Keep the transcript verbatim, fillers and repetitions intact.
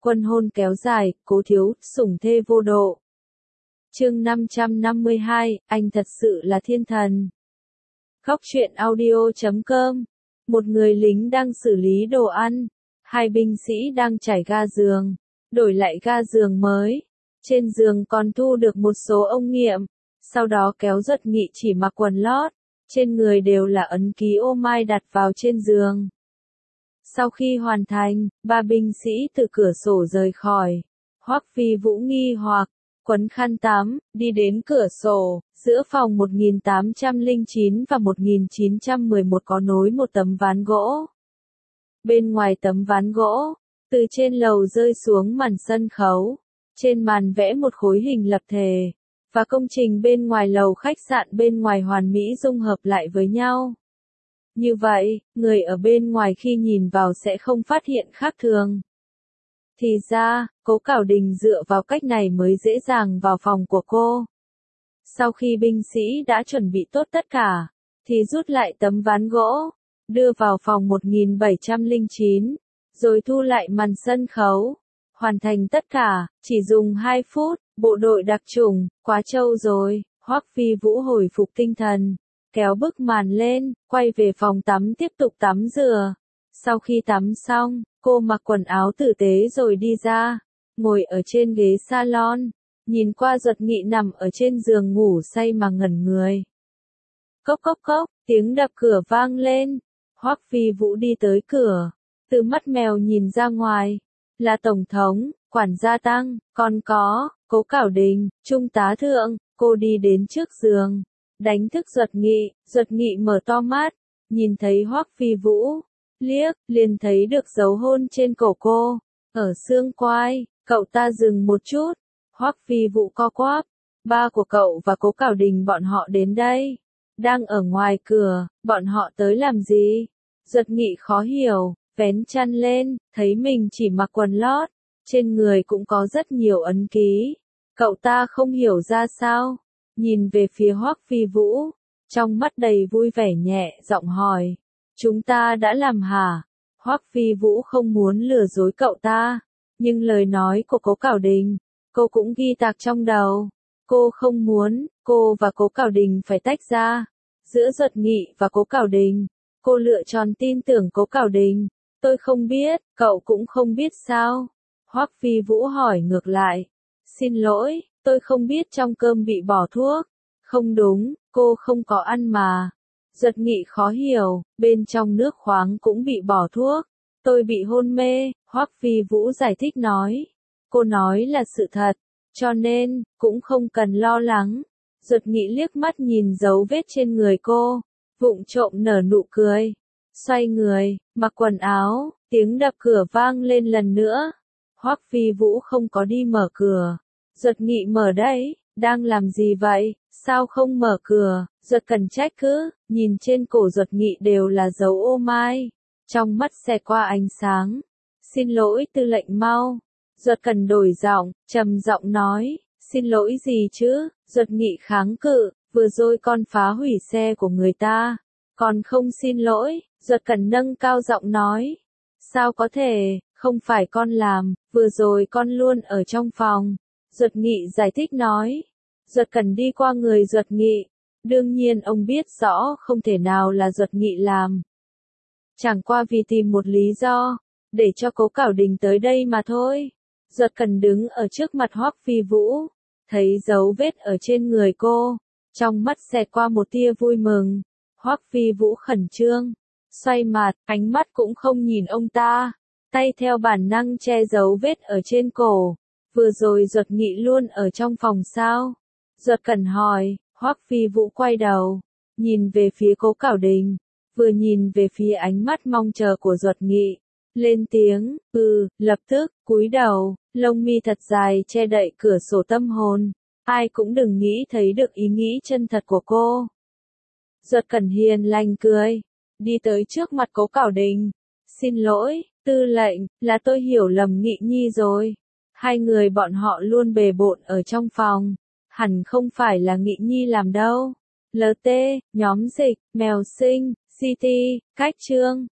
Quân hôn kéo dài, Cố thiếu, sủng thê vô độ. Chương năm trăm năm mươi hai, anh thật sự là thiên thần. Góc truyện audio chấm com. Một người lính đang xử lý đồ ăn, hai binh sĩ đang trải ga giường, đổi lại ga giường mới. Trên giường còn thu được một số ông nghiệm, sau đó kéo Duật Nghị chỉ mặc quần lót, trên người đều là ấn ký ô mai đặt vào trên giường. Sau khi hoàn thành, ba binh sĩ từ cửa sổ rời khỏi. Hoắc Phi Vũ nghi hoặc, quấn khăn tắm, đi đến cửa sổ, giữa phòng một nghìn tám trăm lẻ chín và một nghìn chín trăm mười một có nối một tấm ván gỗ. Bên ngoài tấm ván gỗ, từ trên lầu rơi xuống màn sân khấu, trên màn vẽ một khối hình lập thể, và công trình bên ngoài lầu khách sạn bên ngoài hoàn mỹ dung hợp lại với nhau. Như vậy, người ở bên ngoài khi nhìn vào sẽ không phát hiện khác thường. Thì ra, Cố Cảo Đình dựa vào cách này mới dễ dàng vào phòng của cô. Sau khi binh sĩ đã chuẩn bị tốt tất cả, thì rút lại tấm ván gỗ, đưa vào phòng một nghìn bảy trăm lẻ chín, rồi thu lại màn sân khấu. Hoàn thành tất cả, chỉ dùng hai phút, bộ đội đặc chủng, quá trâu rồi. Hoắc Phi Vũ hồi phục tinh thần, kéo bức màn lên, quay về phòng tắm tiếp tục tắm rửa. Sau khi tắm xong, cô mặc quần áo tử tế rồi đi ra, ngồi ở trên ghế salon, nhìn qua Duật Nghị nằm ở trên giường ngủ say mà ngẩn người. Cốc cốc cốc, tiếng đập cửa vang lên. Hoắc Phi Vũ đi tới cửa, từ mắt mèo nhìn ra ngoài, là Tổng thống, quản gia Tăng, còn có Cố Cảo Đình, Trung tá Thượng. Cô đi đến trước giường, đánh thức Duật Nghị. Duật Nghị mở to mắt, nhìn thấy Hoắc Phi Vũ, liếc, liền thấy được dấu hôn trên cổ cô, ở xương quai. Cậu ta dừng một chút. Hoắc Phi Vũ co quắp, ba của cậu và Cố Cảo Đình bọn họ đến đây, đang ở ngoài cửa, bọn họ tới làm gì? Duật Nghị khó hiểu, vén chăn lên, thấy mình chỉ mặc quần lót, trên người cũng có rất nhiều ấn ký. Cậu ta không hiểu ra sao, nhìn về phía Hoắc Phi Vũ, trong mắt đầy vui vẻ nhẹ giọng hỏi, chúng ta đã làm hả? Hoắc Phi Vũ không muốn lừa dối cậu ta, nhưng lời nói của Cố Cảo Đình, cô cũng ghi tạc trong đầu. Cô không muốn, cô và Cố Cảo Đình phải tách ra. Giữa Duật Nghị và Cố Cảo Đình, cô lựa chọn tin tưởng Cố Cảo Đình. Tôi không biết, cậu cũng không biết sao? Hoắc Phi Vũ hỏi ngược lại. Xin lỗi, tôi không biết trong cơm bị bỏ thuốc. Không đúng, cô không có ăn mà. Duật Nghị khó hiểu, bên trong nước khoáng cũng bị bỏ thuốc. Tôi bị hôn mê, Hoắc Phi Vũ giải thích nói. Cô nói là sự thật, cho nên, cũng không cần lo lắng. Duật Nghị liếc mắt nhìn dấu vết trên người cô, vụng trộm nở nụ cười. Xoay người, mặc quần áo, tiếng đập cửa vang lên lần nữa. Hoắc Phi Vũ không có đi mở cửa. Duật Nghị mở đấy, đang làm gì vậy, sao không mở cửa? Duật Cần trách cứ, nhìn trên cổ Duật Nghị đều là dấu ô mai. Trong mắt xẹt qua ánh sáng. Xin lỗi tư lệnh mau. Duật Cần đổi giọng, trầm giọng nói, xin lỗi gì chứ? Duật Nghị kháng cự, vừa rồi con phá hủy xe của người ta, còn không xin lỗi. Duật Cần nâng cao giọng nói, sao có thể, không phải con làm, vừa rồi con luôn ở trong phòng. Duật Nghị giải thích nói. Duật Cần đi qua người Duật Nghị, đương nhiên ông biết rõ không thể nào là Duật Nghị làm. Chẳng qua vì tìm một lý do, để cho Cố Cảo Đình tới đây mà thôi. Duật Cần đứng ở trước mặt Hoắc Phi Vũ, thấy dấu vết ở trên người cô, trong mắt xẹt qua một tia vui mừng. Hoắc Phi Vũ khẩn trương, xoay mặt, ánh mắt cũng không nhìn ông ta, tay theo bản năng che dấu vết ở trên cổ. Vừa rồi Duật Nghị luôn ở trong phòng sao? Duật Cần hỏi. Hoắc Phi Vũ quay đầu, nhìn về phía Cố Cảo Đình, vừa nhìn về phía ánh mắt mong chờ của Duật Nghị, lên tiếng, ừ, lập tức, cúi đầu, lông mi thật dài che đậy cửa sổ tâm hồn, ai cũng đừng nghĩ thấy được ý nghĩ chân thật của cô. Duật Cần hiền lành cười, đi tới trước mặt Cố Cảo Đình, xin lỗi, tư lệnh, là tôi hiểu lầm Nghị Nhi rồi, hai người bọn họ luôn bề bộn ở trong phòng, hẳn không phải là Nghị Nhi làm đâu. lờ tê, nhóm dịch, mèo sinh, xê tê, cách trương,